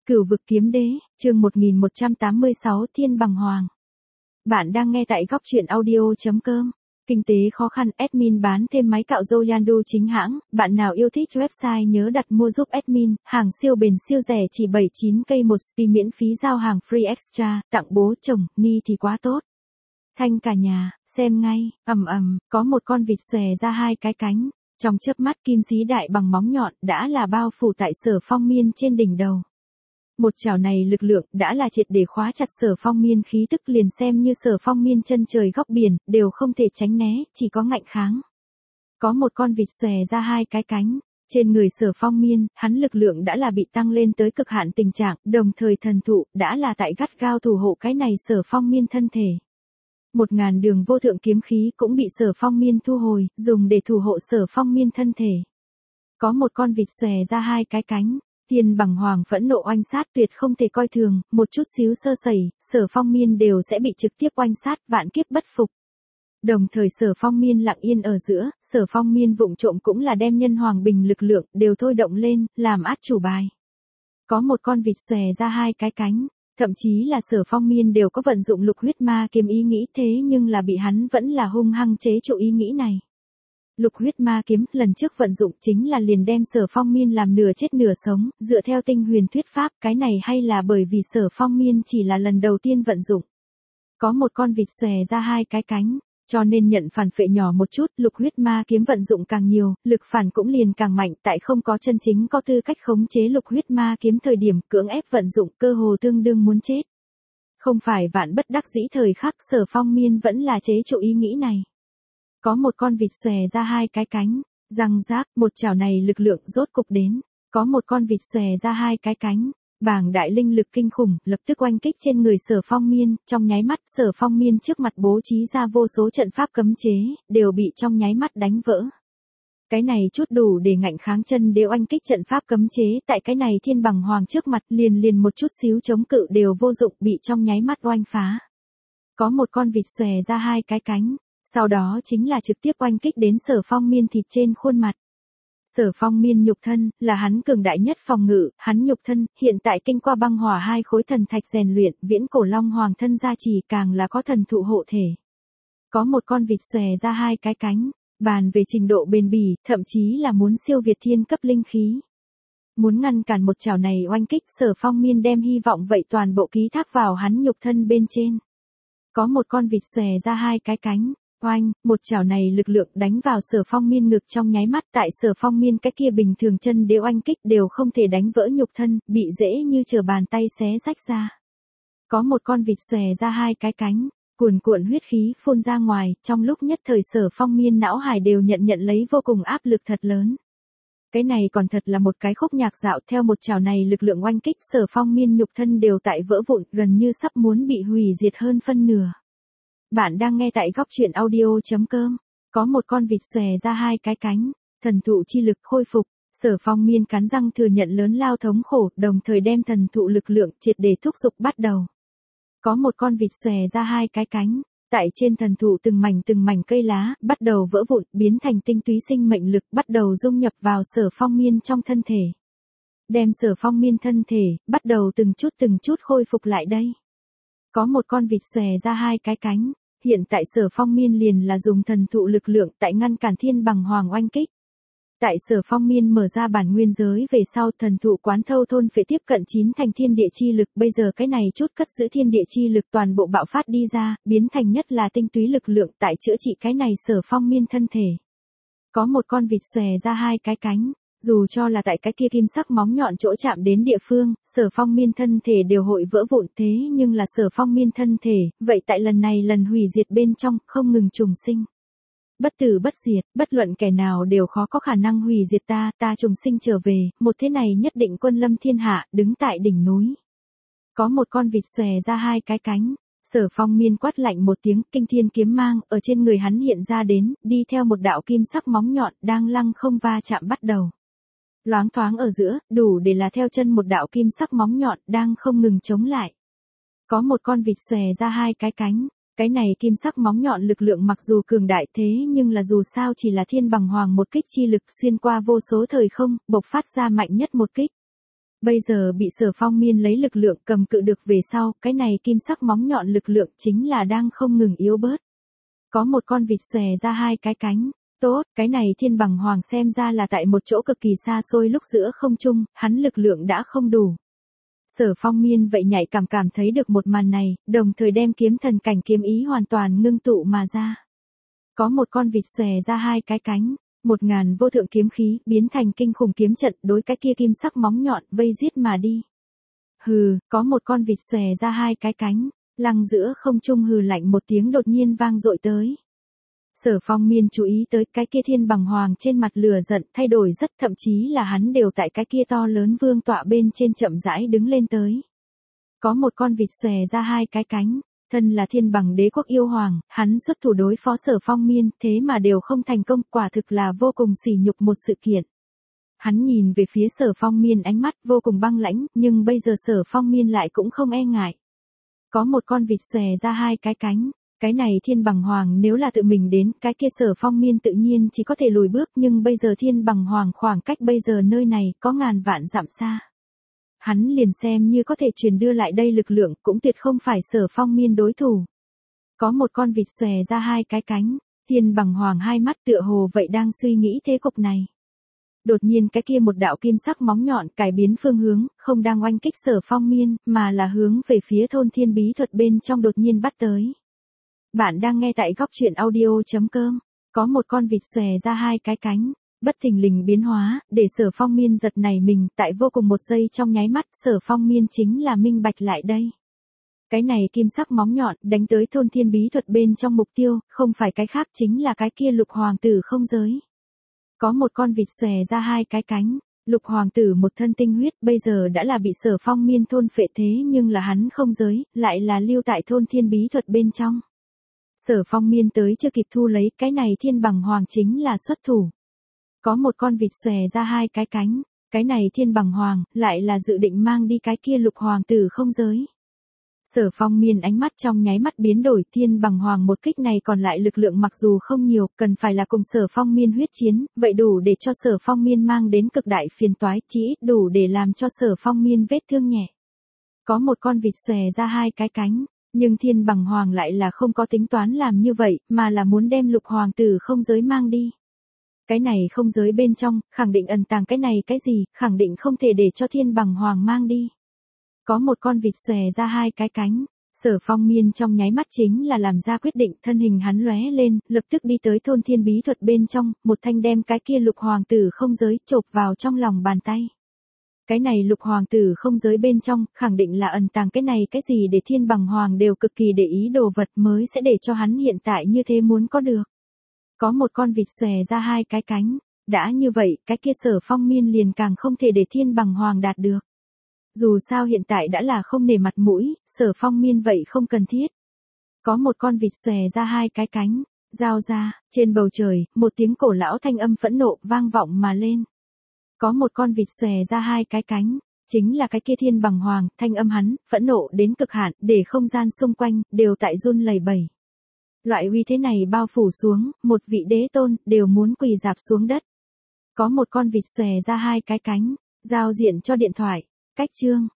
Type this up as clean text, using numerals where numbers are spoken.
Cửu vực kiếm đế, chương 1186 Thiên bằng hoàng. Bạn đang nghe tại góc truyện audio.com. Kinh tế khó khăn, admin bán thêm máy cạo râu Yandu chính hãng, bạn nào yêu thích website nhớ đặt mua giúp admin, hàng siêu bền siêu rẻ chỉ 79k một spi miễn phí giao hàng free extra, tặng bố chồng, ni thì quá tốt. Thanh cả nhà, xem ngay, có một con vịt xòe ra hai cái cánh, trong chớp mắt kim xí đại bằng móng nhọn đã là bao phủ tại Sở Phong Miên trên đỉnh đầu. Một chảo này lực lượng đã là triệt để khóa chặt Sở Phong Miên khí tức, liền xem như Sở Phong Miên chân trời góc biển, đều không thể tránh né, chỉ có ngạnh kháng. Có một con vịt xòe ra hai cái cánh, trên người Sở Phong Miên, hắn lực lượng đã là bị tăng lên tới cực hạn tình trạng, đồng thời thần thụ đã là tại gắt gao thủ hộ cái này Sở Phong Miên thân thể. 1000 đường vô thượng kiếm khí cũng bị Sở Phong Miên thu hồi, dùng để thủ hộ Sở Phong Miên thân thể. Có một con vịt xòe ra hai cái cánh. Thiên bằng hoàng phẫn nộ oanh sát tuyệt không thể coi thường, một chút xíu sơ sẩy, Sở Phong Miên đều sẽ bị trực tiếp oanh sát, vạn kiếp bất phục. Đồng thời Sở Phong Miên lặng yên ở giữa, Sở Phong Miên vụng trộm cũng là đem nhân hoàng bình lực lượng, đều thôi động lên, làm át chủ bài. Có một con vịt xòe ra hai cái cánh, thậm chí là Sở Phong Miên đều có vận dụng lục huyết ma kiếm ý nghĩ thế nhưng là bị hắn vẫn là hung hăng chế trụ ý nghĩ này. Lục huyết ma kiếm lần trước vận dụng chính là liền đem Sở Phong Miên làm nửa chết nửa sống, dựa theo tinh huyền thuyết pháp, cái này hay là bởi vì Sở Phong Miên chỉ là lần đầu tiên vận dụng. Có một con vịt xòe ra hai cái cánh, cho nên nhận phản phệ nhỏ một chút, lục huyết ma kiếm vận dụng càng nhiều, lực phản cũng liền càng mạnh, tại không có chân chính có tư cách khống chế lục huyết ma kiếm thời điểm cưỡng ép vận dụng, cơ hồ tương đương muốn chết. Không phải vạn bất đắc dĩ thời khắc, Sở Phong Miên vẫn là chế trụ ý nghĩ này. Có một con vịt xòe ra hai cái cánh, răng rác, một chảo này lực lượng rốt cục đến. Có một con vịt xòe ra hai cái cánh, bàng đại linh lực kinh khủng, lập tức oanh kích trên người Sở Phong Miên, trong nháy mắt Sở Phong Miên trước mặt bố trí ra vô số trận pháp cấm chế, đều bị trong nháy mắt đánh vỡ. Cái này chút đủ để ngạnh kháng chân đều oanh kích trận pháp cấm chế, tại cái này thiên bằng hoàng trước mặt liền một chút xíu chống cự đều vô dụng, bị trong nháy mắt oanh phá. Có một con vịt xòe ra hai cái cánh. Sau đó chính là trực tiếp oanh kích đến Sở Phong Miên thịt trên khuôn mặt. Sở Phong Miên nhục thân, là hắn cường đại nhất phòng ngự, hắn nhục thân, hiện tại kinh qua băng hỏa hai khối thần thạch rèn luyện, viễn cổ long hoàng thân gia trì càng là có thần thụ hộ thể. Có một con vịt xòe ra hai cái cánh, bàn về trình độ bền bỉ, thậm chí là muốn siêu việt thiên cấp linh khí. Muốn ngăn cản một chảo này oanh kích, Sở Phong Miên đem hy vọng vậy toàn bộ ký thác vào hắn nhục thân bên trên. Có một con vịt xòe ra hai cái cánh. Oanh, một chảo này lực lượng đánh vào Sở Phong Miên ngực trong nháy mắt, tại Sở Phong Miên cái kia bình thường chân đều oanh kích đều không thể đánh vỡ nhục thân, bị dễ như trở bàn tay xé rách ra. Có một con vịt xòe ra hai cái cánh, cuồn cuộn huyết khí phun ra ngoài, trong lúc nhất thời Sở Phong Miên não hải đều nhận lấy vô cùng áp lực thật lớn. Cái này còn thật là một cái khúc nhạc dạo, theo một chảo này lực lượng oanh kích Sở Phong Miên nhục thân đều tại vỡ vụn, gần như sắp muốn bị hủy diệt hơn phân nửa. Bạn đang nghe tại góc truyện audio.com. Có một con vịt xòe ra hai cái cánh, thần thụ chi lực khôi phục, Sở Phong Miên cắn răng thừa nhận lớn lao thống khổ, đồng thời đem thần thụ lực lượng triệt để thúc giục bắt đầu. Có một con vịt xòe ra hai cái cánh, tại trên thần thụ từng mảnh cây lá, bắt đầu vỡ vụn, biến thành tinh túy sinh mệnh lực, bắt đầu dung nhập vào Sở Phong Miên trong thân thể. Đem Sở Phong Miên thân thể, bắt đầu từng chút khôi phục lại đây. Có một con vịt xòe ra hai cái cánh, hiện tại Sở Phong Miên liền là dùng thần thụ lực lượng tại ngăn cản thiên bằng hoàng oanh kích. Tại Sở Phong Miên mở ra bản nguyên giới về sau, thần thụ quán thâu thôn phệ tiếp cận 9 thành thiên địa chi lực, bây giờ cái này chút cất giữ thiên địa chi lực toàn bộ bạo phát đi ra, biến thành nhất là tinh túy lực lượng tại chữa trị cái này Sở Phong Miên thân thể. Có một con vịt xòe ra hai cái cánh. Dù cho là tại cái kia kim sắc móng nhọn chỗ chạm đến địa phương, Sở Phong Miên thân thể đều hội vỡ vụn, thế nhưng là Sở Phong Miên thân thể, vậy tại lần này lần hủy diệt bên trong, không ngừng trùng sinh. Bất tử bất diệt, bất luận kẻ nào đều khó có khả năng hủy diệt ta trùng sinh trở về, một thế này nhất định quân lâm thiên hạ, đứng tại đỉnh núi. Có một con vịt xòe ra hai cái cánh. Sở Phong Miên quát lạnh một tiếng, kinh thiên kiếm mang, ở trên người hắn hiện ra đến, đi theo một đạo kim sắc móng nhọn, đang lăng không va chạm bắt đầu. Loáng thoáng ở giữa, đủ để là theo chân một đạo kim sắc móng nhọn, đang không ngừng chống lại. Có một con vịt xòe ra hai cái cánh, cái này kim sắc móng nhọn lực lượng mặc dù cường đại thế nhưng là dù sao chỉ là thiên bằng hoàng một kích chi lực xuyên qua vô số thời không, bộc phát ra mạnh nhất một kích. Bây giờ bị Sở Phong Miên lấy lực lượng cầm cự được về sau, cái này kim sắc móng nhọn lực lượng chính là đang không ngừng yếu bớt. Có một con vịt xòe ra hai cái cánh. Tốt, cái này Thiên Bằng Hoàng xem ra là tại một chỗ cực kỳ xa xôi lúc giữa không trung, hắn lực lượng đã không đủ. Sở Phong Miên vậy nhạy cảm thấy được một màn này, đồng thời đem kiếm thần cảnh kiếm ý hoàn toàn ngưng tụ mà ra. Có một con vịt xòe ra hai cái cánh, 1000 vô thượng kiếm khí biến thành kinh khủng kiếm trận đối cái kia kim sắc móng nhọn vây giết mà đi. Hừ, có một con vịt xòe ra hai cái cánh, lăng giữa không trung hừ lạnh một tiếng đột nhiên vang dội tới. Sở Phong Miên chú ý tới cái kia Thiên Bằng Hoàng trên mặt lửa giận thay đổi rất, thậm chí là hắn đều tại cái kia to lớn vương tọa bên trên chậm rãi đứng lên tới. Có một con vịt xòe ra hai cái cánh, thân là Thiên Bằng Đế quốc yêu hoàng, hắn xuất thủ đối phó Sở Phong Miên, thế mà đều không thành công, quả thực là vô cùng sỉ nhục một sự kiện. Hắn nhìn về phía Sở Phong Miên ánh mắt vô cùng băng lãnh, nhưng bây giờ Sở Phong Miên lại cũng không e ngại. Có một con vịt xòe ra hai cái cánh, cái này Thiên Bằng Hoàng nếu là tự mình đến, cái kia Sở Phong Miên tự nhiên chỉ có thể lùi bước, nhưng bây giờ Thiên Bằng Hoàng khoảng cách bây giờ nơi này có ngàn vạn dặm xa. Hắn liền xem như có thể truyền đưa lại đây lực lượng cũng tuyệt không phải Sở Phong Miên đối thủ. Có một con vịt xòe ra hai cái cánh, Thiên Bằng Hoàng hai mắt tựa hồ vậy đang suy nghĩ thế cục này. Đột nhiên cái kia một đạo kim sắc móng nhọn cải biến phương hướng, không đang oanh kích Sở Phong Miên, mà là hướng về phía thôn thiên bí thuật bên trong đột nhiên bắt tới. Bạn đang nghe tại góc truyện audio.com, có một con vịt xòe ra hai cái cánh, bất thình lình biến hóa, để Sở Phong Miên giật nảy mình, tại vô cùng một giây trong nháy mắt, Sở Phong Miên chính là minh bạch lại đây. Cái này kim sắc móng nhọn đánh tới thôn thiên bí thuật bên trong mục tiêu, không phải cái khác chính là cái kia Lục Hoàng tử không giới. Có một con vịt xòe ra hai cái cánh, Lục Hoàng tử một thân tinh huyết bây giờ đã là bị Sở Phong Miên thôn phệ thế nhưng là hắn không giới, lại là lưu tại thôn thiên bí thuật bên trong. Sở Phong Miên tới chưa kịp thu lấy, cái này Thiên Bằng Hoàng chính là xuất thủ. Có một con vịt xòe ra hai cái cánh, cái này Thiên Bằng Hoàng lại là dự định mang đi cái kia Lục Hoàng tử không giới. Sở Phong Miên ánh mắt trong nháy mắt biến đổi, Thiên Bằng Hoàng một kích này còn lại lực lượng mặc dù không nhiều, cần phải là cùng Sở Phong Miên huyết chiến, vậy đủ để cho Sở Phong Miên mang đến cực đại phiền toái, chí ít đủ để làm cho Sở Phong Miên vết thương nhẹ. Có một con vịt xòe ra hai cái cánh, nhưng Thiên Bằng Hoàng lại là không có tính toán làm như vậy, mà là muốn đem Lục Hoàng tử không giới mang đi. Cái này không giới bên trong, khẳng định ẩn tàng cái này cái gì, khẳng định không thể để cho Thiên Bằng Hoàng mang đi. Có một con vịt xòe ra hai cái cánh, Sở Phong Miên trong nháy mắt chính là làm ra quyết định, thân hình hắn lóe lên, lập tức đi tới thôn thiên bí thuật bên trong, một thanh đem cái kia Lục Hoàng tử không giới chộp vào trong lòng bàn tay. Cái này Lục Hoàng tử không giới bên trong, khẳng định là ẩn tàng cái này cái gì để Thiên Bằng Hoàng đều cực kỳ để ý đồ vật mới sẽ để cho hắn hiện tại như thế muốn có được. Có một con vịt xòe ra hai cái cánh, đã như vậy, cái kia Sở Phong Miên liền càng không thể để Thiên Bằng Hoàng đạt được. Dù sao hiện tại đã là không nể mặt mũi, Sở Phong Miên vậy không cần thiết. Có một con vịt xòe ra hai cái cánh, giao ra, trên bầu trời, một tiếng cổ lão thanh âm phẫn nộ vang vọng mà lên. Có một con vịt xòe ra hai cái cánh, chính là cái kia Thiên Bằng Hoàng, thanh âm hắn, phẫn nộ đến cực hạn, để không gian xung quanh, đều tại run lẩy bẩy. Loại uy thế này bao phủ xuống, một vị đế tôn, đều muốn quỳ rạp xuống đất. Có một con vịt xòe ra hai cái cánh, giao diện cho điện thoại, cách chương.